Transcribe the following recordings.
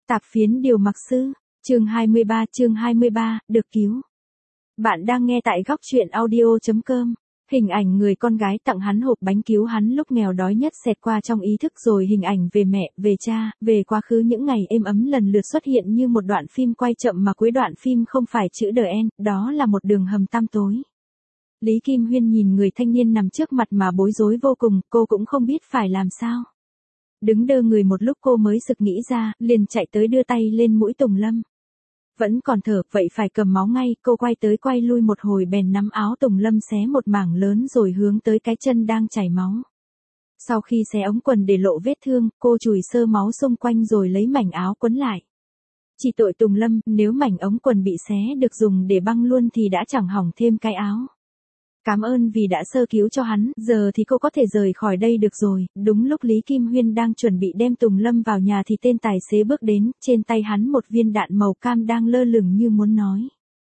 Tạp phiến điều mặc sư, chương 23, được cứu. Bạn đang nghe tại góc truyện audio.com. Hình ảnh người con gái tặng hắn hộp bánh cứu hắn lúc nghèo đói nhất xẹt qua trong ý thức, rồi hình ảnh về mẹ, về cha, về quá khứ những ngày êm ấm lần lượt xuất hiện như một đoạn phim quay chậm mà cuối đoạn phim không phải chữ The End, đó là một đường hầm tăm tối. Lý Kim Huyên nhìn người thanh niên nằm trước mặt mà bối rối vô cùng, cô cũng không biết phải làm sao. Đứng đơ người một lúc cô mới sực nghĩ ra, liền chạy tới đưa tay lên mũi Tùng Lâm. Vẫn còn thở, vậy phải cầm máu ngay, cô quay tới quay lui một hồi bèn nắm áo Tùng Lâm xé một mảng lớn rồi hướng tới cái chân đang chảy máu. Sau khi xé ống quần để lộ vết thương, cô chùi sơ máu xung quanh rồi lấy mảnh áo quấn lại. Chỉ tội Tùng Lâm, nếu mảnh ống quần bị xé được dùng để băng luôn thì đã chẳng hỏng thêm cái áo. Cảm ơn vì đã sơ cứu cho hắn, giờ thì cô có thể rời khỏi đây được rồi. Đúng lúc Lý Kim Huyên đang chuẩn bị đem Tùng Lâm vào nhà thì tên tài xế bước đến, trên tay hắn một viên đạn màu cam đang lơ lửng như muốn nói.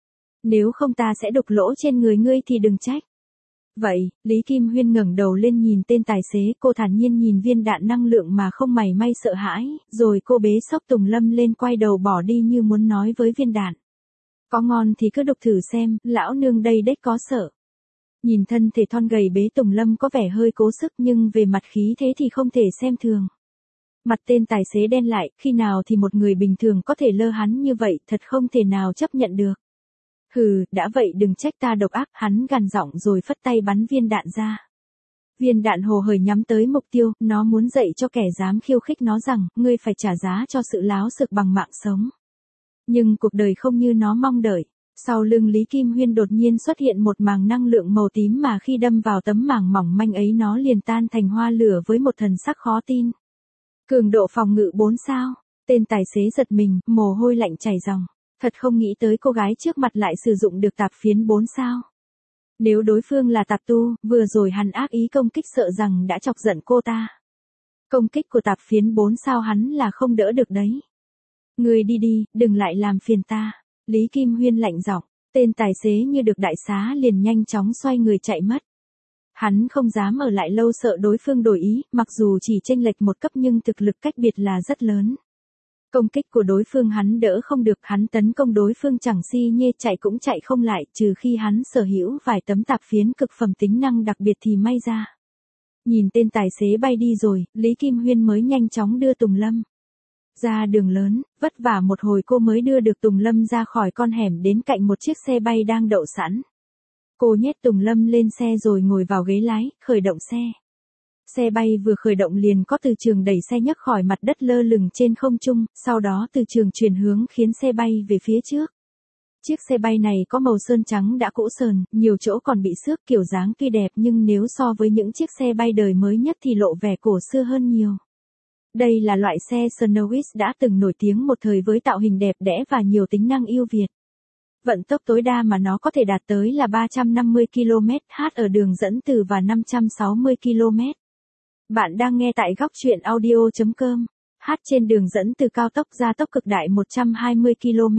Nếu không ta sẽ đục lỗ trên người ngươi thì đừng trách. Vậy, Lý Kim Huyên ngẩng đầu lên nhìn tên tài xế, cô thản nhiên nhìn viên đạn năng lượng mà không mảy may sợ hãi, rồi cô bế xốc Tùng Lâm lên quay đầu bỏ đi như muốn nói với viên đạn. Có ngon thì cứ đục thử xem, lão nương đây đếch có sợ. Nhìn thân thể thon gầy bế Tùng Lâm có vẻ hơi cố sức nhưng về mặt khí thế thì không thể xem thường. Mặt tên tài xế đen lại, khi nào thì một người bình thường có thể lơ hắn như vậy, thật không thể nào chấp nhận được. Hừ, đã vậy đừng trách ta độc ác, hắn gằn giọng rồi phất tay bắn viên đạn ra. Viên đạn hồ hởi nhắm tới mục tiêu, nó muốn dạy cho kẻ dám khiêu khích nó rằng, ngươi phải trả giá cho sự láo xược bằng mạng sống. Nhưng cuộc đời không như nó mong đợi. Sau lưng Lý Kim Huyên đột nhiên xuất hiện một màng năng lượng màu tím mà khi đâm vào tấm màng mỏng manh ấy nó liền tan thành hoa lửa với một thần sắc khó tin. Cường độ phòng ngự 4 sao, tên tài xế giật mình, mồ hôi lạnh chảy ròng. Thật không nghĩ tới cô gái trước mặt lại sử dụng được tạp phiến 4 sao. Nếu đối phương là tạp tu, vừa rồi hắn ác ý công kích sợ rằng đã chọc giận cô ta. Công kích của tạp phiến 4 sao hắn là không đỡ được đấy. Ngươi đi đi, đừng lại làm phiền ta. Lý Kim Huyên lạnh giọng, tên tài xế như được đại xá liền nhanh chóng xoay người chạy mất. Hắn không dám ở lại lâu sợ đối phương đổi ý, mặc dù chỉ chênh lệch một cấp nhưng thực lực cách biệt là rất lớn. Công kích của đối phương hắn đỡ không được, hắn tấn công đối phương chẳng si nhê chạy cũng chạy không lại, trừ khi hắn sở hữu vài tấm tạp phiến cực phẩm tính năng đặc biệt thì may ra. Nhìn tên tài xế bay đi rồi, Lý Kim Huyên mới nhanh chóng đưa Tùng Lâm ra đường lớn, vất vả một hồi cô mới đưa được Tùng Lâm ra khỏi con hẻm đến cạnh một chiếc xe bay đang đậu sẵn. Cô nhét Tùng Lâm lên xe rồi ngồi vào ghế lái, khởi động xe. Xe bay vừa khởi động liền có từ trường đẩy xe nhấc khỏi mặt đất lơ lửng trên không trung, sau đó từ trường chuyển hướng khiến xe bay về phía trước. Chiếc xe bay này có màu sơn trắng đã cũ sờn, nhiều chỗ còn bị xước, kiểu dáng tuy đẹp nhưng nếu so với những chiếc xe bay đời mới nhất thì lộ vẻ cổ xưa hơn nhiều. Đây là loại xe Snowies đã từng nổi tiếng một thời với tạo hình đẹp đẽ và nhiều tính năng ưu việt. Vận tốc tối đa mà nó có thể đạt tới là 350 km/h ở đường dẫn từ và 560 km. Bạn đang nghe tại góc truyện audio.com. Hát trên đường dẫn từ cao tốc gia tốc cực đại 120 km.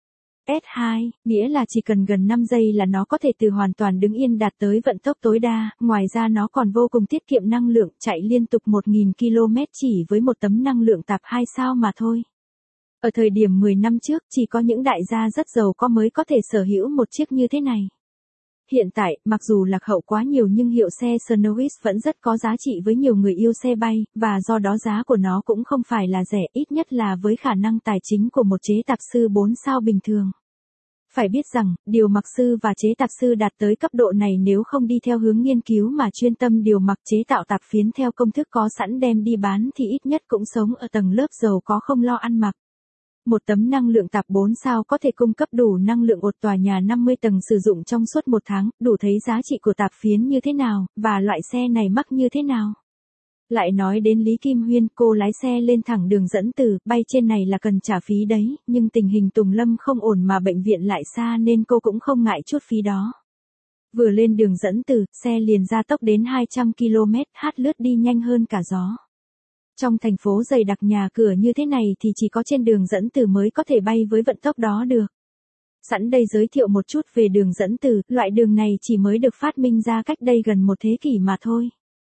S2, nghĩa là chỉ cần gần 5 giây là nó có thể từ hoàn toàn đứng yên đạt tới vận tốc tối đa, ngoài ra nó còn vô cùng tiết kiệm năng lượng, chạy liên tục 1.000 km chỉ với một tấm năng lượng tạp 2 sao mà thôi. Ở thời điểm 10 năm trước, chỉ có những đại gia rất giàu có mới có thể sở hữu một chiếc như thế này. Hiện tại, mặc dù lạc hậu quá nhiều nhưng hiệu xe Snowies vẫn rất có giá trị với nhiều người yêu xe bay, và do đó giá của nó cũng không phải là rẻ, ít nhất là với khả năng tài chính của một chế tạp sư 4 sao bình thường. Phải biết rằng, điều mặc sư và chế tạp sư đạt tới cấp độ này nếu không đi theo hướng nghiên cứu mà chuyên tâm điều mặc chế tạo tạp phiến theo công thức có sẵn đem đi bán thì ít nhất cũng sống ở tầng lớp giàu có không lo ăn mặc. Một tấm năng lượng tạp 4 sao có thể cung cấp đủ năng lượng một tòa nhà 50 tầng sử dụng trong suốt một tháng, đủ thấy giá trị của tạp phiến như thế nào, và loại xe này mắc như thế nào. Lại nói đến Lý Kim Huyên, cô lái xe lên thẳng đường dẫn từ, bay trên này là cần trả phí đấy, nhưng tình hình Tùng Lâm không ổn mà bệnh viện lại xa nên cô cũng không ngại chút phí đó. Vừa lên đường dẫn từ, xe liền gia tốc đến 200 km/h lướt đi nhanh hơn cả gió. Trong thành phố dày đặc nhà cửa như thế này thì chỉ có trên đường dẫn từ mới có thể bay với vận tốc đó được. Sẵn đây giới thiệu một chút về đường dẫn từ, loại đường này chỉ mới được phát minh ra cách đây gần một thế kỷ mà thôi.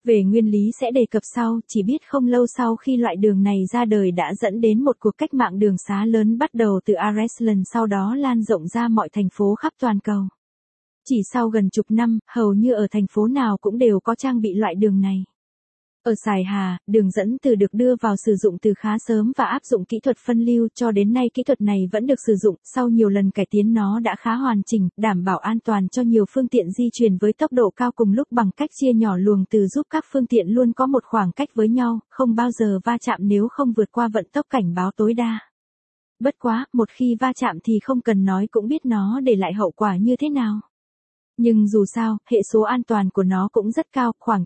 Về nguyên lý sẽ đề cập sau, chỉ biết không lâu sau khi loại đường này ra đời đã dẫn đến một cuộc cách mạng đường xá lớn bắt đầu từ Ireland sau đó lan rộng ra mọi thành phố khắp toàn cầu. Chỉ sau gần chục năm, hầu như ở thành phố nào cũng đều có trang bị loại đường này. Ở Sài Hà, đường dẫn từ được đưa vào sử dụng từ khá sớm và áp dụng kỹ thuật phân lưu cho đến nay kỹ thuật này vẫn được sử dụng, sau nhiều lần cải tiến nó đã khá hoàn chỉnh, đảm bảo an toàn cho nhiều phương tiện di chuyển với tốc độ cao cùng lúc bằng cách chia nhỏ luồng từ giúp các phương tiện luôn có một khoảng cách với nhau, không bao giờ va chạm nếu không vượt qua vận tốc cảnh báo tối đa. Bất quá, một khi va chạm thì không cần nói cũng biết nó để lại hậu quả như thế nào. Nhưng dù sao, hệ số an toàn của nó cũng rất cao, khoảng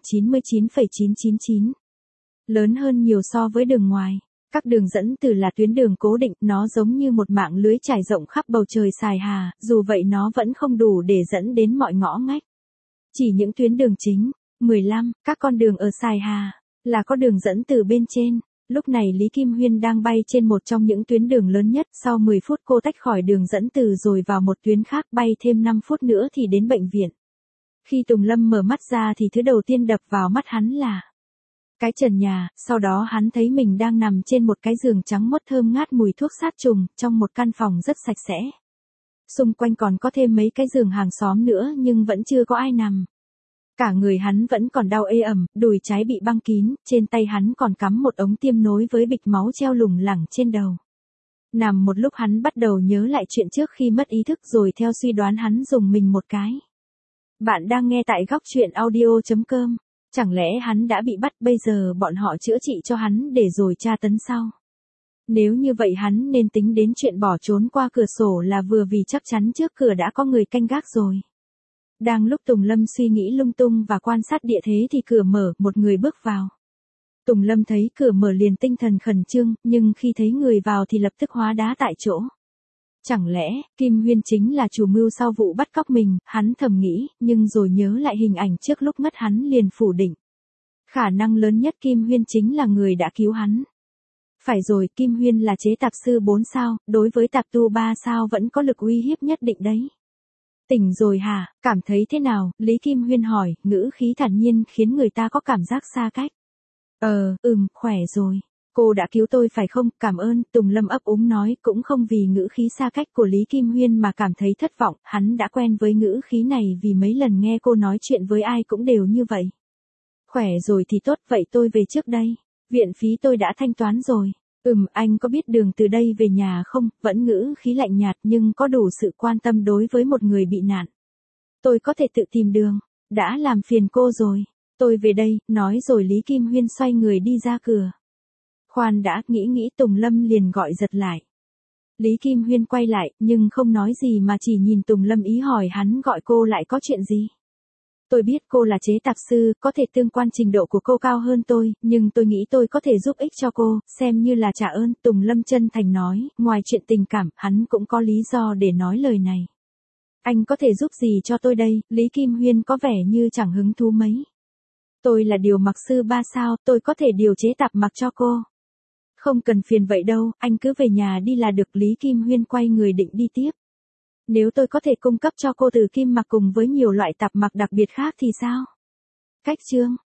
99,999. Lớn hơn nhiều so với đường ngoài. Các đường dẫn từ là tuyến đường cố định, nó giống như một mạng lưới trải rộng khắp bầu trời Sài Hà, dù vậy nó vẫn không đủ để dẫn đến mọi ngõ ngách. Chỉ những tuyến đường chính. 15. Các con đường ở Sài Hà là có đường dẫn từ bên trên. Lúc này Lý Kim Huyên đang bay trên một trong những tuyến đường lớn nhất, sau 10 phút cô tách khỏi đường dẫn từ rồi vào một tuyến khác, bay thêm 5 phút nữa thì đến bệnh viện. Khi Tùng Lâm mở mắt ra thì thứ đầu tiên đập vào mắt hắn là cái trần nhà, sau đó hắn thấy mình đang nằm trên một cái giường trắng muốt thơm ngát mùi thuốc sát trùng, trong một căn phòng rất sạch sẽ. Xung quanh còn có thêm mấy cái giường hàng xóm nữa nhưng vẫn chưa có ai nằm. Cả người hắn vẫn còn đau ê ẩm, đùi trái bị băng kín, trên tay hắn còn cắm một ống tiêm nối với bịch máu treo lủng lẳng trên đầu. Nằm một lúc hắn bắt đầu nhớ lại chuyện trước khi mất ý thức rồi theo suy đoán hắn dùng mình một cái. Bạn đang nghe tại góc truyện audio.com. Chẳng lẽ hắn đã bị bắt bây giờ bọn họ chữa trị cho hắn để rồi tra tấn sau? Nếu như vậy hắn nên tính đến chuyện bỏ trốn qua cửa sổ là vừa vì chắc chắn trước cửa đã có người canh gác rồi. Đang lúc Tùng Lâm suy nghĩ lung tung và quan sát địa thế thì cửa mở, một người bước vào. Tùng Lâm thấy cửa mở liền tinh thần khẩn trương, nhưng khi thấy người vào thì lập tức hóa đá tại chỗ. Chẳng lẽ, Kim Huyên chính là chủ mưu sau vụ bắt cóc mình, hắn thầm nghĩ, nhưng rồi nhớ lại hình ảnh trước lúc ngất hắn liền phủ định. Khả năng lớn nhất Kim Huyên chính là người đã cứu hắn. Phải rồi, Kim Huyên là chế tạp sư 4 sao, đối với tạp tu 3 sao vẫn có lực uy hiếp nhất định đấy. Tỉnh rồi hả, cảm thấy thế nào? Lý Kim Huyên hỏi, ngữ khí thản nhiên khiến người ta có cảm giác xa cách. Khỏe rồi. Cô đã cứu tôi phải không? Cảm ơn, Tùng Lâm ấp úng nói, cũng không vì ngữ khí xa cách của Lý Kim Huyên mà cảm thấy thất vọng, hắn đã quen với ngữ khí này vì mấy lần nghe cô nói chuyện với ai cũng đều như vậy. Khỏe rồi thì tốt, vậy tôi về trước đây. Viện phí tôi đã thanh toán rồi. Anh có biết đường từ đây về nhà không? Vẫn ngữ khí lạnh nhạt nhưng có đủ sự quan tâm đối với một người bị nạn. Tôi có thể tự tìm đường. Đã làm phiền cô rồi. Tôi về đây, nói rồi Lý Kim Huyên xoay người đi ra cửa. Khoan đã, nghĩ Tùng Lâm liền gọi giật lại. Lý Kim Huyên quay lại, nhưng không nói gì mà chỉ nhìn Tùng Lâm ý hỏi hắn gọi cô lại có chuyện gì. Tôi biết cô là chế tạp sư, có thể tương quan trình độ của cô cao hơn tôi, nhưng tôi nghĩ tôi có thể giúp ích cho cô, xem như là trả ơn, Tùng Lâm chân thành nói, ngoài chuyện tình cảm, hắn cũng có lý do để nói lời này. Anh có thể giúp gì cho tôi đây? Lý Kim Huyên có vẻ như chẳng hứng thú mấy. Tôi là điều mặc sư 3 sao, tôi có thể điều chế tạp mặc cho cô. Không cần phiền vậy đâu, anh cứ về nhà đi là được. Lý Kim Huyên quay người định đi tiếp. Nếu tôi có thể cung cấp cho cô từ kim mặc cùng với nhiều loại tạp mặc đặc biệt khác thì sao? Cách chương